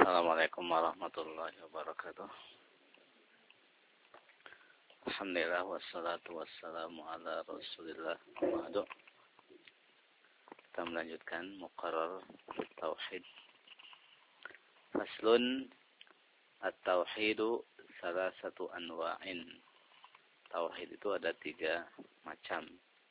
Assalamualaikum warahmatullahi wabarakatuh. Alhamdulillah wassalatu wassalamu ala Rasulillah. Kita melanjutkan muqarrar tauhid. Faslun at-tauhidu salasatu anwa'in. Tauhid itu ada 3 macam.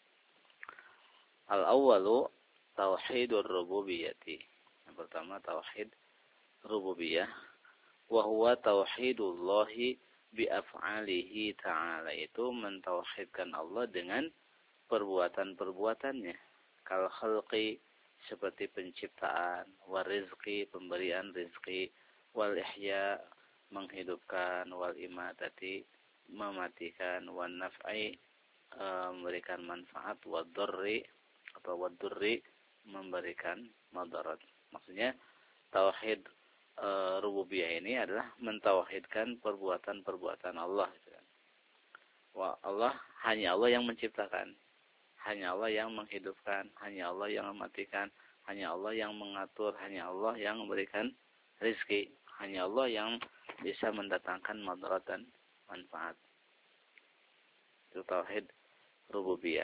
Al-awwalu tauhidur rububiyyati. Yang pertama tauhid rububiyah, wa huwa tauhidullahi bi af'alihi ta'ala, itu mentauhidkan Allah dengan perbuatan-perbuatannya. Kal khalqi, seperti penciptaan, wa rizqi, pemberian rizki, wal ihya, menghidupkan, wal imatati, mematikan, wan naf'i, memberikan manfaat, wad durri atau wad durri, memberikan madarat. Maksudnya tauhid rububiyah ini adalah mentauhidkan perbuatan-perbuatan Allah. Allah, hanya Allah yang menciptakan, hanya Allah yang menghidupkan, hanya Allah yang mematikan, hanya Allah yang mengatur, hanya Allah yang memberikan rezeki, hanya Allah yang bisa mendatangkan madarat dan manfaat. Itu tauhid rububiyah.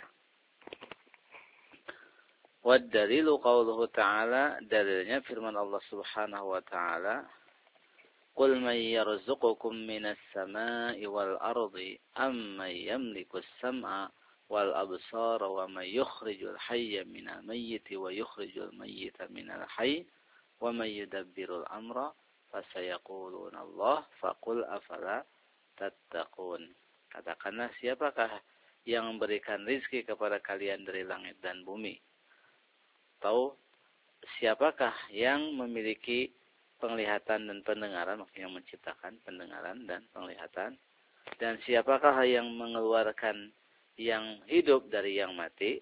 Wad dalilu qauluhu ta'ala, dalilnya firman Allah Subhanahu wa ta'ala, qul man yarzuqukum minas sama'i wal ardi amman yamliku as-sam'a wal absara wa man yukhrijul hayya minal mayyiti wa yukhrijul mayyita minal hayy wa man yudabbirul amra fasayaquluna Allah faqul afala tattaqun. Katakanlah, siapakah yang memberikan rizki kepada kalian dari langit dan bumi? Atau siapakah yang memiliki penglihatan dan pendengaran, maksudnya menciptakan pendengaran dan penglihatan, dan siapakah yang mengeluarkan yang hidup dari yang mati,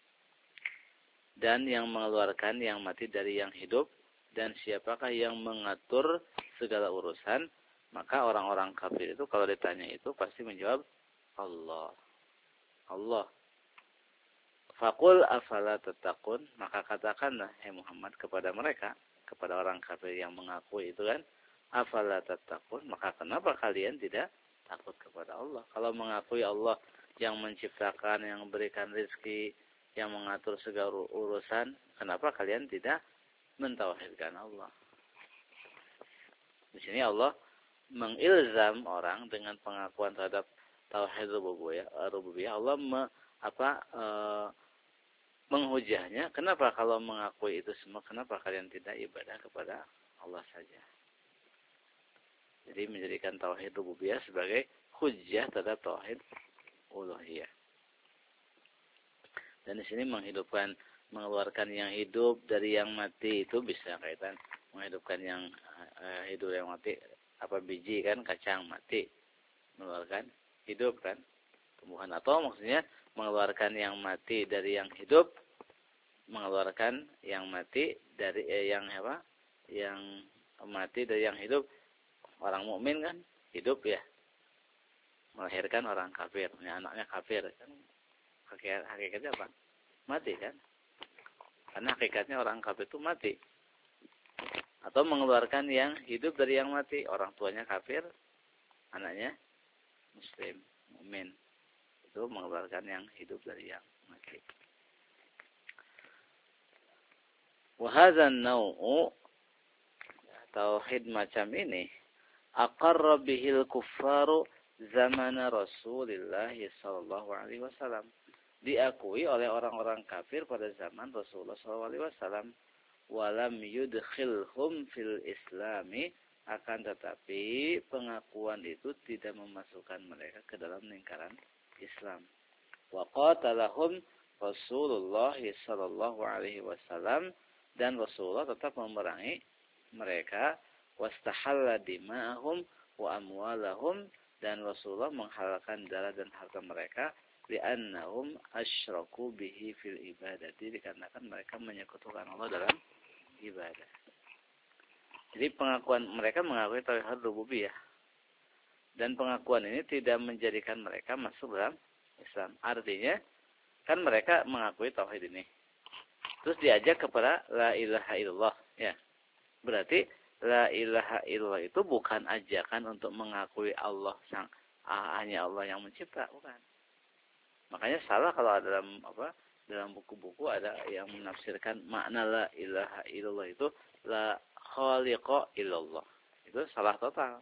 dan yang mengeluarkan yang mati dari yang hidup, dan siapakah yang mengatur segala urusan? Maka orang-orang kafir itu kalau ditanya itu pasti menjawab Allah. Allah. Faqul afala tattaqun, maka katakanlah hai Muhammad kepada mereka, kepada orang kafir yang mengakui itu kan, afala tattaqun, maka kenapa kalian tidak takut kepada Allah? Kalau mengakui Allah yang menciptakan, yang memberikan rezeki, yang mengatur segala urusan, kenapa kalian tidak mentauhidkan Allah? Di sini Allah mengilzam orang dengan pengakuan terhadap tauhid rububiyah. Allah menghujahnya, kenapa kalau mengakui itu semua, kenapa kalian tidak ibadah kepada Allah saja? Jadi menjadikan tauhid rububiyah sebagai hujjah terhadap tauhid uluhiyah. Dan di sini menghidupkan, mengeluarkan yang hidup dari yang mati, itu bisa kaitan menghidupkan yang hidup dari yang mati. Apa biji kan, kacang mati, mengeluarkan hidup kan, tumbuhan. Atau maksudnya mengeluarkan yang mati dari yang hidup, mengeluarkan yang mati dari yang mati dari yang hidup. Orang mukmin kan hidup ya, melahirkan orang kafir, anaknya kafir kan, hakikatnya apa? Mati kan, karena hakikatnya orang kafir itu mati. Atau mengeluarkan yang hidup dari yang mati, orang tuanya kafir, anaknya muslim, mukmin. Itu mengeluarkan yang hidup dari yang mati. Wa hadzal naw'u, tauhid macam ini, aqarra bihil kuffaru zamana Rasulullah sallallahu alaihi wasallam, diakui oleh orang-orang kafir pada zaman Rasulullah sallallahu alaihi wasallam. Walam yudkhilhum fil islami, akan tetapi pengakuan itu tidak memasukkan mereka ke dalam lingkaran Islam. Wa qatalahum Rasulullah sallallahu alaihi wasallam, dan Rasulullah tetap memerangi mereka. Wastahalla dima'ahum wa amwalahum, dan Rasulullah menghalalkan darah dan harta mereka. Li'annahum asyraku bihi fil ibadati, dikarenakan mereka menyekutukan Allah dalam ibadah. Jadi pengakuan mereka mengakui tauhid rububiyah, dan pengakuan ini tidak menjadikan mereka masuk dalam Islam. Artinya kan mereka mengakui tauhid ini, terus diajak kepada la ilaha illallah, ya. Berarti la ilaha illallah itu bukan ajakan untuk mengakui Allah hanya Allah yang mencipta, bukan. Makanya salah kalau ada dalam buku-buku ada yang menafsirkan makna la ilaha illallah itu la khaliqa illallah. Itu salah total.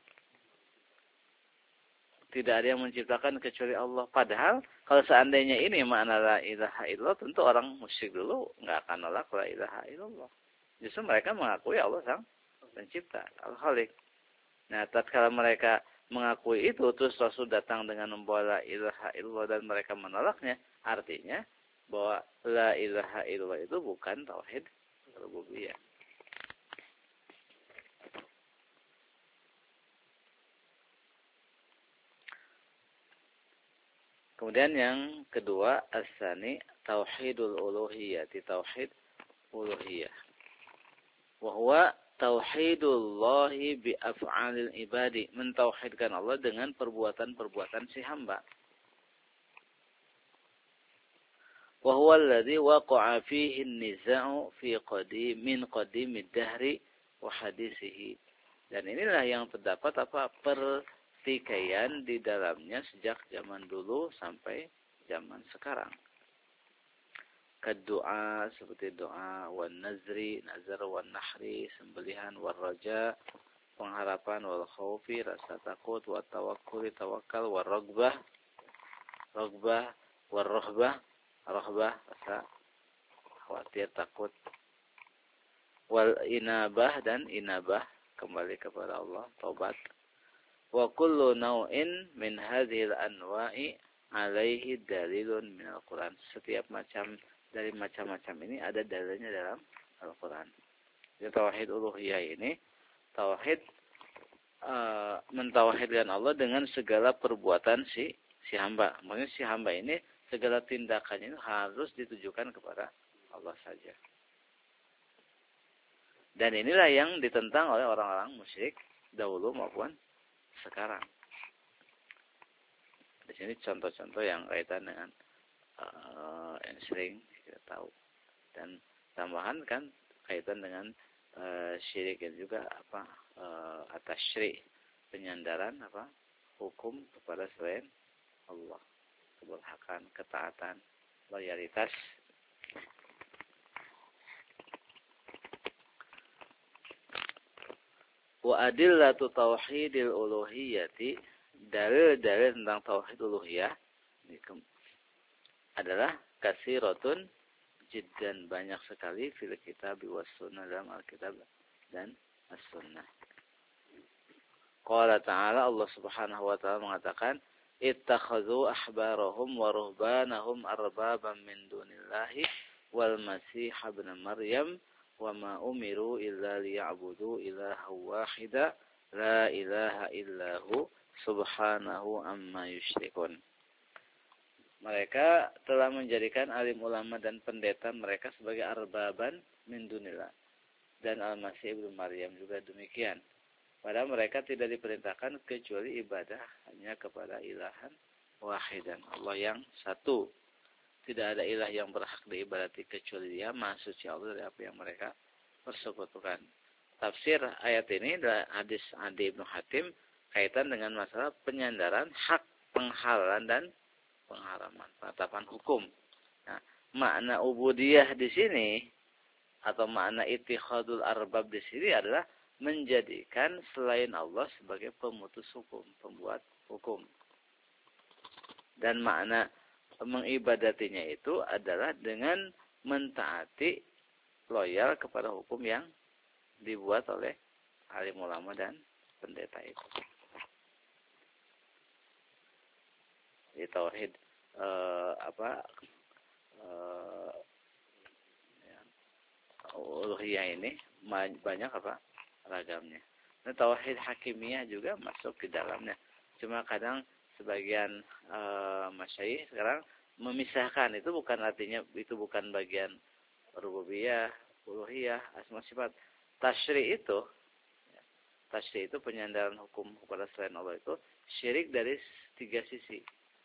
Tidak ada yang menciptakan kecuali Allah. Padahal kalau seandainya ini makna la ilaha illallah, tentu orang musyrik dulu nggak akan nolak la ilaha illallah. Justru mereka mengakui Allah sang pencipta, al-khaliq. Nah, tatkala mereka mengakui itu, terus Rasul datang dengan membawa la ilaha illallah dan mereka menolaknya, artinya bahwa la ilaha illallah itu bukan tauhid rububiyah. Kemudian yang kedua, as-sani tauhidul uluhiyah, tauhid uluhiyah. Wa huwa tauhidullahi bi af'alil ibadi, mentauhidkan Allah dengan perbuatan-perbuatan si hamba. Wa huwa alladhi waqa'a fihi an-niza'u fi min qadimid dahri wa hadisihi. Dan inilah yang terdapat pertikaian di dalamnya sejak zaman dulu sampai zaman sekarang. Doa seperti doa, wan nazri, nazar, wan nahri, sembelihan, wal raja, pengharapan, wal khaufi, rasa takut, wat tawakkul, tawakal, wal ragbah, wal rahbah, rasa khawatir, takut, wal inabah, dan inabah, kembali kepada Allah, taubat. Wa kullu naw'in min hadhil anwa'i alaihi dalilun min al-Quran. Setiap macam dari macam-macam ini ada dalilnya dalam Al-Quran. Jadi tauhid uluhiyah ini tauhid mentauhidkan Allah dengan segala perbuatan si hamba. Maksudnya si hamba ini segala tindakannya itu harus ditujukan kepada Allah saja. Dan inilah yang ditentang oleh orang-orang musyrik dahulu maupun sekarang. Di sini contoh-contoh yang kaitan dengan yang sering kita tahu, dan tambahan kan kaitan dengan syirik dan juga atas syirik, penyandaran hukum kepada selain Allah, keberhakan, ketaatan, loyalitas. Wa adillatu tauhidil uluhiyati, dalil-dalil tentang tauhid uluhiyah adalah kasiratun jiddan, banyak sekali fil kitab was sunnah, dalam Alkitab dan as-sunnah. Qala ta'ala, Allah Subhanahu wa ta'ala mengatakan, ittakhadhu ahbarahum wa ruhbanahum arbaban min dunillahi wal masih ibn maryam wa ma umiru illa liya'budu ilahan wahida la ilaha illahu subhanahu amma yusyrikun. Mereka telah menjadikan alim ulama dan pendeta mereka sebagai arbaban min dunillah. Dan Al-Masih ibnu Maryam juga demikian. Padahal mereka tidak diperintahkan kecuali ibadah hanya kepada ilahan wahidan, Allah yang satu. Tidak ada ilah yang berhak diibadati kecuali Dia, Maha Suci Allah dari apa yang mereka persekutukan. Tafsir ayat ini adalah hadis Adi Ibnu Hatim kaitan dengan masalah penyandaran hak penghalalan dan pengharaman, penetapan hukum. Nah, makna ubudiyah di sini atau makna ittikhadul arbab di sini adalah menjadikan selain Allah sebagai pemutus hukum, pembuat hukum. Dan makna mengibadatinya itu adalah dengan mentaati, loyal kepada hukum yang dibuat oleh alim ulama dan pendeta itu. Di tauhid uluhiyah ini banyak ragamnya. Nah, tauhid hakimiyah juga masuk ke dalamnya. Cuma kadang sebagian masyayikh sekarang memisahkan, itu bukan artinya itu bukan bagian rububiyah, uluhiyah, asma sifat. Tasyri' itu penyandaran hukum kepada selain Allah itu syirik dari tiga sisi.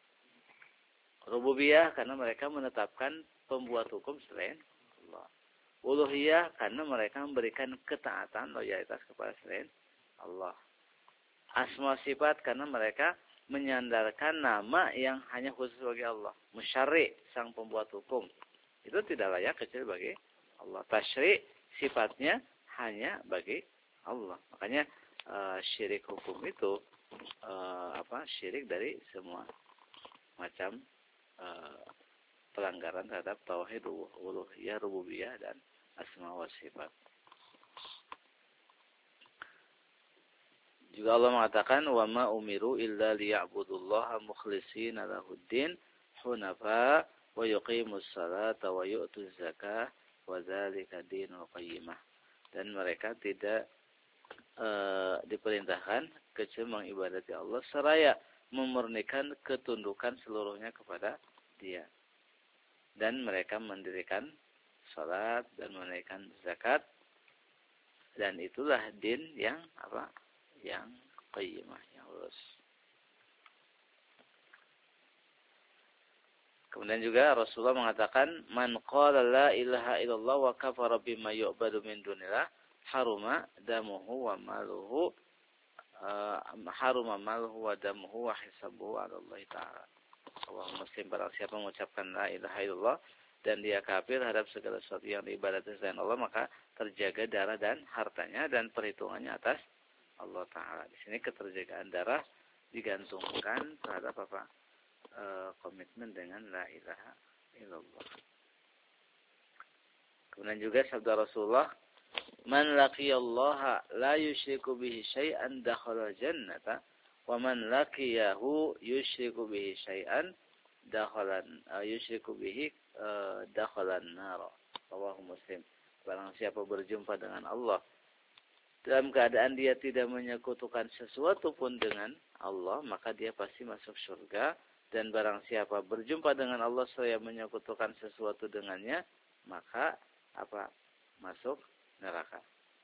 Rububiyah karena mereka menetapkan pembuat hukum selain Allah. Uluhiyah karena mereka memberikan ketaatan loyalitas kepada selain Allah. Asma sifat karena mereka menyandarkan nama yang hanya khusus bagi Allah. Musyarri, sang pembuat hukum. Itu tidak layak kecuali bagi Allah. Tasyri sifatnya hanya bagi Allah. Makanya syirik hukum itu syirik dari semua macam pelanggaran terhadap tauhid uluhiyah, rububiyah dan asma wa sifat. Juga Allah mengatakan wa ma umiru illa liya'budullaha mukhlishina lahuddin hunafa wa yuqimus salata wa yu'tuz zakah wa dzalika dinul qayyimah. Dan mereka tidak diperintahkan kecuali mengibadati Allah seraya memurnikan ketundukan seluruhnya kepada Dia. Dan mereka mendirikan salat dan menunaikan zakat, dan itulah din yang yang qayyimah, yang lurus. Kemudian juga Rasulullah mengatakan man qala la ilaha illallah wa kafara bima yu'badu min dunillah haruma damuhu wa maluhu wa damuhu wa hisabuhu 'ala Allah taala. Allah Muslim, barang siapa mengucapkan la ilaha illallah dan dia kafir terhadap segala sesuatu yang diibadati selain Allah, maka terjaga darah dan hartanya dan perhitungannya atas Allah Ta'ala. Di sini keterjagaan darah digantungkan terhadap komitmen dengan la ilaha illallah. Kemudian juga sabda Rasulullah, man laqiyallaha la yusyriku bihi syai'an dakhala jannata wa man laqiyahu yusyriku bihi syai'an dakhalan nar. Rawahu Muslim. Barang siapa berjumpa dengan Allah dalam keadaan dia tidak menyekutukan sesuatu pun dengan Allah, maka dia pasti masuk surga. Dan barang siapa berjumpa dengan Allah seraya menyekutukan sesuatu dengannya, maka masuk neraka.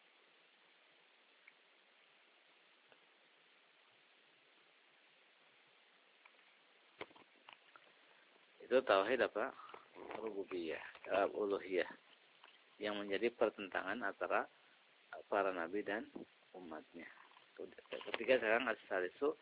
Itu tauhid rububiyah, uluhiyah, yang menjadi pertentangan antara para nabi dan umatnya. Ketiga sekarang as-salisu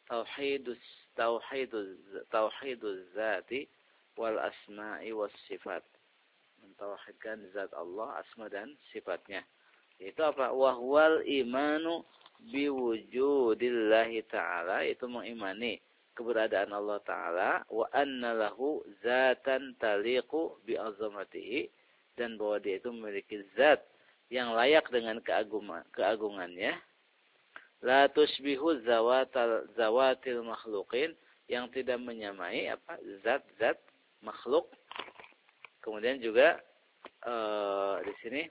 tauhiduz zati wal asma'i was sifat. Mentauhidkan zat Allah, asma dan sifatnya. Itu wahwal imanu biwujudillahi ta'ala, itu mengimani keberadaan Allah Ta'ala, wa anna lahu zatan taliqu bi'azamatihi, dan bahwa dia itu memiliki zat yang layak dengan keagungannya, la tusbihu zawatil makhluqin, yang tidak menyamai zat-zat makhluk. Kemudian juga di sini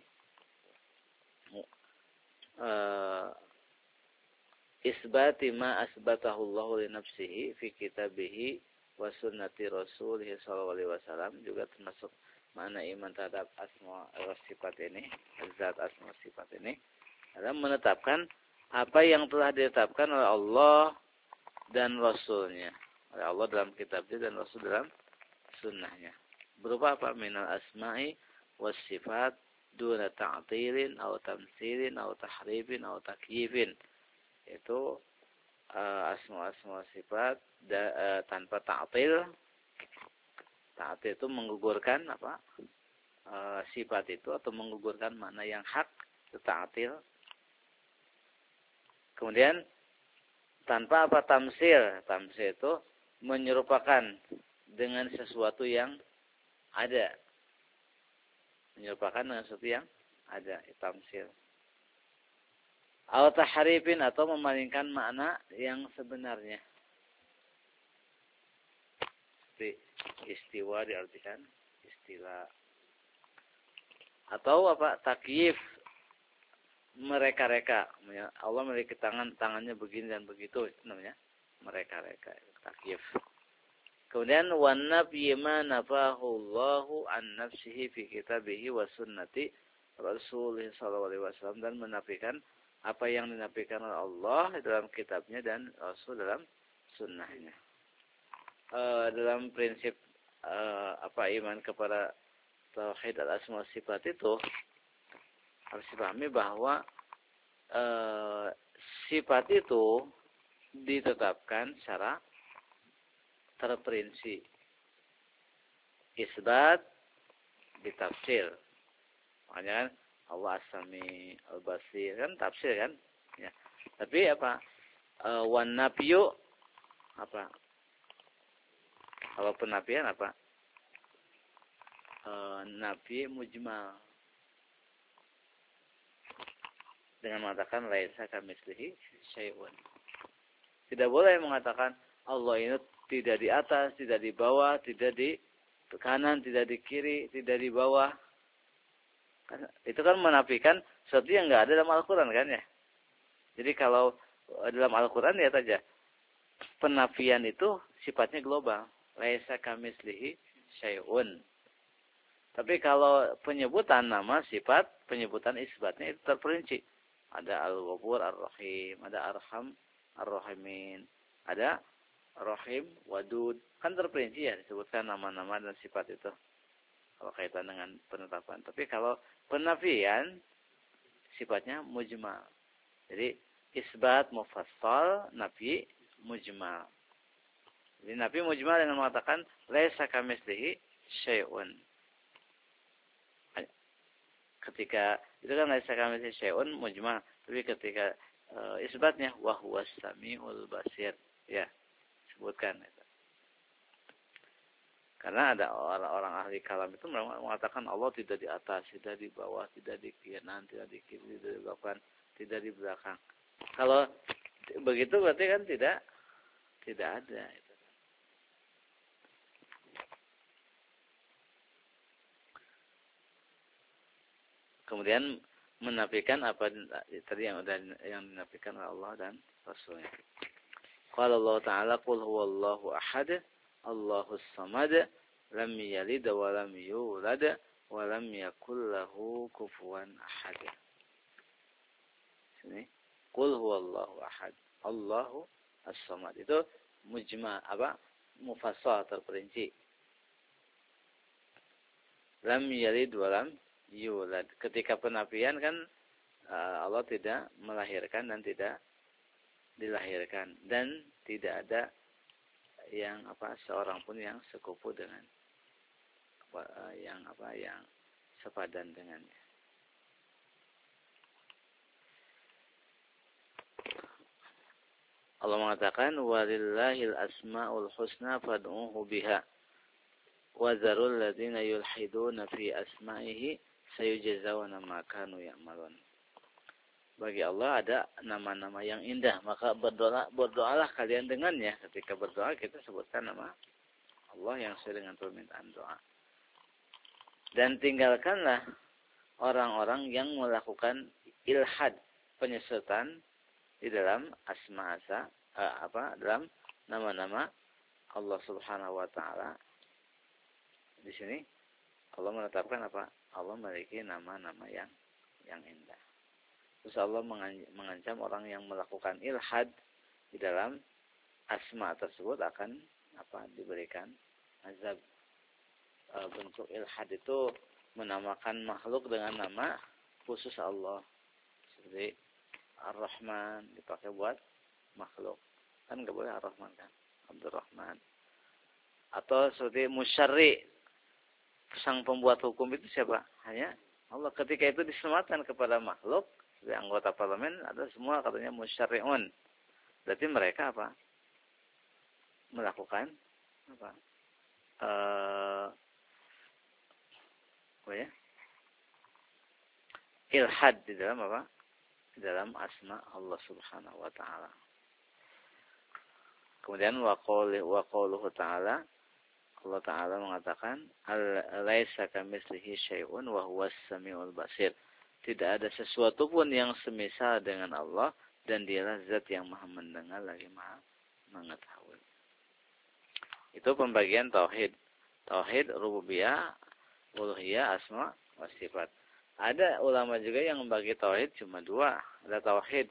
isbati ma asbatahu Allah li nafsihi fi kitabihi wa sunnati rasulih sallallahu alaihi wasallam, juga termasuk makna iman terhadap asma wa sifat ini, zat asma wa sifat ini adalah menetapkan apa yang telah ditetapkan oleh Allah dan Rasulnya, oleh Allah dalam kitabnya dan Rasul dalam sunnahnya, berupa minal asma'i was sifat duna ta'tilin atau tamtsilin atau tahrifin atau takyifin. Itu asma sifat tanpa ta'til. Ta'til itu menggugurkan sifat itu atau menggugurkan makna yang hak, itu ta'til. Kemudian tanpa tamsil. Tamsil itu menyerupakan dengan sesuatu yang ada. Menyerupakan dengan sesuatu yang ada, tamsil. Atau tahrifin, atau memalingkan makna yang sebenarnya. Seperti istiwa diartikan istilah. Atau takyif, mereka-reka. Allah memiliki tangannya begini dan begitu, itu namanya mereka-reka, takyif. Kemudian wan nafyi ma nafahu Allahu an nafsihi fi kitabihi wa sunnati Rasulih sallallahu alaihi wasallam, dan menafikan apa yang dinafikan oleh Allah dalam kitabnya dan Rasul dalam sunnahnya. Dalam prinsip iman kepada tauhid al-asma wa sifat itu harus dipahami bahwa sifat itu ditetapkan secara terperinci. Isbat ditafsir. Makanya kan Allah as-sami al-basir kan tafsir kan? Ya. Tapi apa? Wan nafyu apa? Kalau penafian apa? Nafi mujmal. Dengan mengatakan laisa kamitslihi syai'un. Tidak boleh mengatakan Allah ini tidak di atas, tidak di bawah, tidak di kanan, tidak di kiri, tidak di bawah. Itu kan menafikan sesuatu yang enggak ada dalam Al-Qur'an kan ya. Jadi kalau dalam Al-Qur'an lihat aja. Penafian itu sifatnya global. Laisa kamitslihi syai'un. Tapi kalau penyebutan nama sifat, penyebutan isbatnya itu terperinci. Ada Al-Ghafur, Ar-Rahim, ada Arham, Ar-Rahimin, ada Rahim, Wadud. Kan terperinci ya disebutkan nama-nama dan sifat itu. Kalau kaitan dengan penetapan. Tapi kalau penafian sifatnya mujmal. Jadi isbat mufassal, nafi mujmal. Jadi nafi mujmal dengan mengatakan laisa kamitslihi syai'un. Ketika itu kan laisa kamitslihi syai'un mujmal, tapi ketika isbatnya wa huwas samiul basir ya sebutkan itu. Karena ada orang-orang ahli kalam itu mengatakan Allah tidak di atas, tidak di bawah, tidak di kanan, tidak di kiri, tidak di depan, tidak di belakang. Kalau begitu berarti kan tidak ada itu. Kemudian menafikan apa tadi yang dinafikan oleh Allah dan Rasulnya. Qala Allah Ta'ala qul huwallahu ahad Allahus samad lam yalid wa lam yulad wa lam yakul lahu kufuwan ahad. Sini qul huwallahu ahad Allahu as-samad itu mujma apa mufassal terperinci. Lam yalid wa lam yulad. Ketika penafian kan Allah tidak melahirkan dan tidak dilahirkan dan tidak ada yang seorang pun yang sekufu dengan yang sepadan dengannya. Allah mengatakan walillahil asmaul husna fad'uhu biha wa zarul ladzina yulhiduna fi asma'ihi sayujazawna ma kanu ya'malun. Bagi Allah ada nama-nama yang indah, maka berdoalah kalian dengannya. Ketika berdoa kita sebutkan nama Allah yang sesuai dengan permintaan doa. Dan tinggalkanlah orang-orang yang melakukan ilhad, penyesatan di dalam dalam nama-nama Allah Subhanahu wa taala. Di sini Allah menetapkan Allah memiliki nama-nama yang indah. Terus Allah mengancam orang yang melakukan ilhad di dalam asma tersebut akan diberikan azab. Bentuk ilhad itu menamakan makhluk dengan nama khusus Allah. Seperti Ar-Rahman dipakai buat makhluk. Kan enggak boleh Ar-Rahman kan? Abdurrahman. Atau seperti Musyarri, sang pembuat hukum itu siapa? Hanya Allah. Ketika itu disematkan kepada makhluk, seperti anggota parlemen ada semua katanya musyarri'un. Berarti mereka melakukan ilhad di dalam di dalam asma Allah Subhanahu wa taala. Kemudian wa qauluhu ta'ala, Allah Ta'ala mengatakan laisa kamitslihi syai'un wa huwas samiul basir. Tidak ada sesuatu pun yang semisal dengan Allah dan dialah zat yang maha mendengar lagi maha mengetahui. Itu pembagian tauhid. Tauhid rububiyah, uluhiyah, asma wa sifat. Ada ulama juga yang membagi tauhid cuma dua. Ada tauhid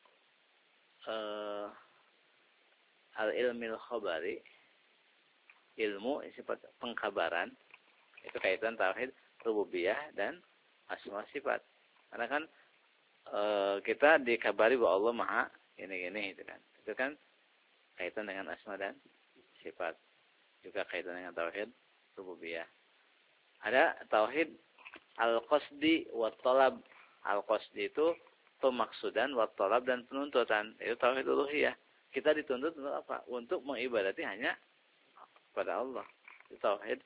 al-ilmil khabari. ilmu, sifat pengkabaran, itu kaitan tauhid rububiyah dan asma sifat. Karena kan kita dikabari bahwa Allah Maha ini itu kan. Itu kan kaitan dengan asma dan sifat. Juga kaitan dengan tauhid rububiyah. Ada tauhid al-qasdi wa talab. Al-qasdi itu pemaksudan wa talab dan penuntutan. Itu tauhid uluhiyah. Kita dituntut untuk apa? Untuk mengibadati hanya kepada Allah. Itu tauhid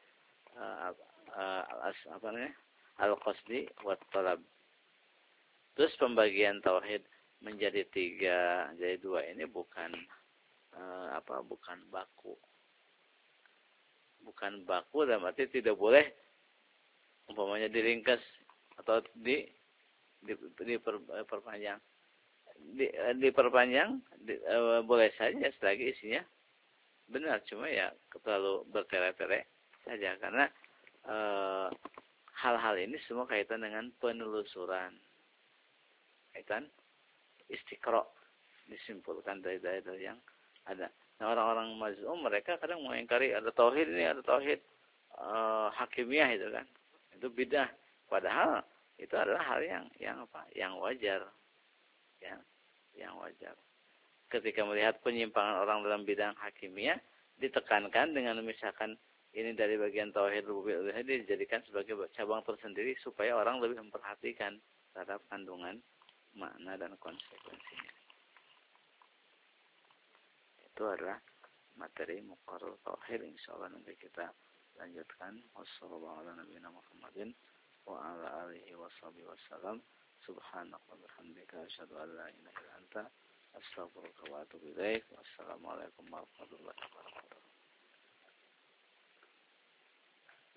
al-qasdi wa talab. Terus pembagian tauhid menjadi 3, jadi 2 ini bukan bukan baku. Bukan baku dalam arti tidak boleh umpamanya diringkas atau diperpanjang. Diperpanjang boleh saja selagi isinya benar, cuma ya terlalu bertele-tele saja karena hal-hal ini semua kaitan dengan penelusuran, kaitan istiqra, disimpulkan dari yang ada. Nah, orang-orang mazmum mereka kadang mengingkari ada tauhid ini, ada tauhid hakimiyah itu kan. Itu bidah. Padahal itu adalah hal yang wajar. Yang wajar. Ketika melihat penyimpangan orang dalam bidang hakimiyah, ditekankan dengan memisahkan ini dari bagian tauhid rububiyah, dijadikan sebagai cabang tersendiri supaya orang lebih memperhatikan terhadap kandungan makna dan konsekuensinya. Itu adalah materi muqarrar tauhid. Insyaallah nanti kita lanjutkan. Wassalamualaikum warahmatullahi wabarakatuh. Subhanaka wa bihamdika asyhadu an la ilaha illa anta astaghfiruka wa atubu ilaik. Wassalamualaikum warahmatullahi wabarakatuh.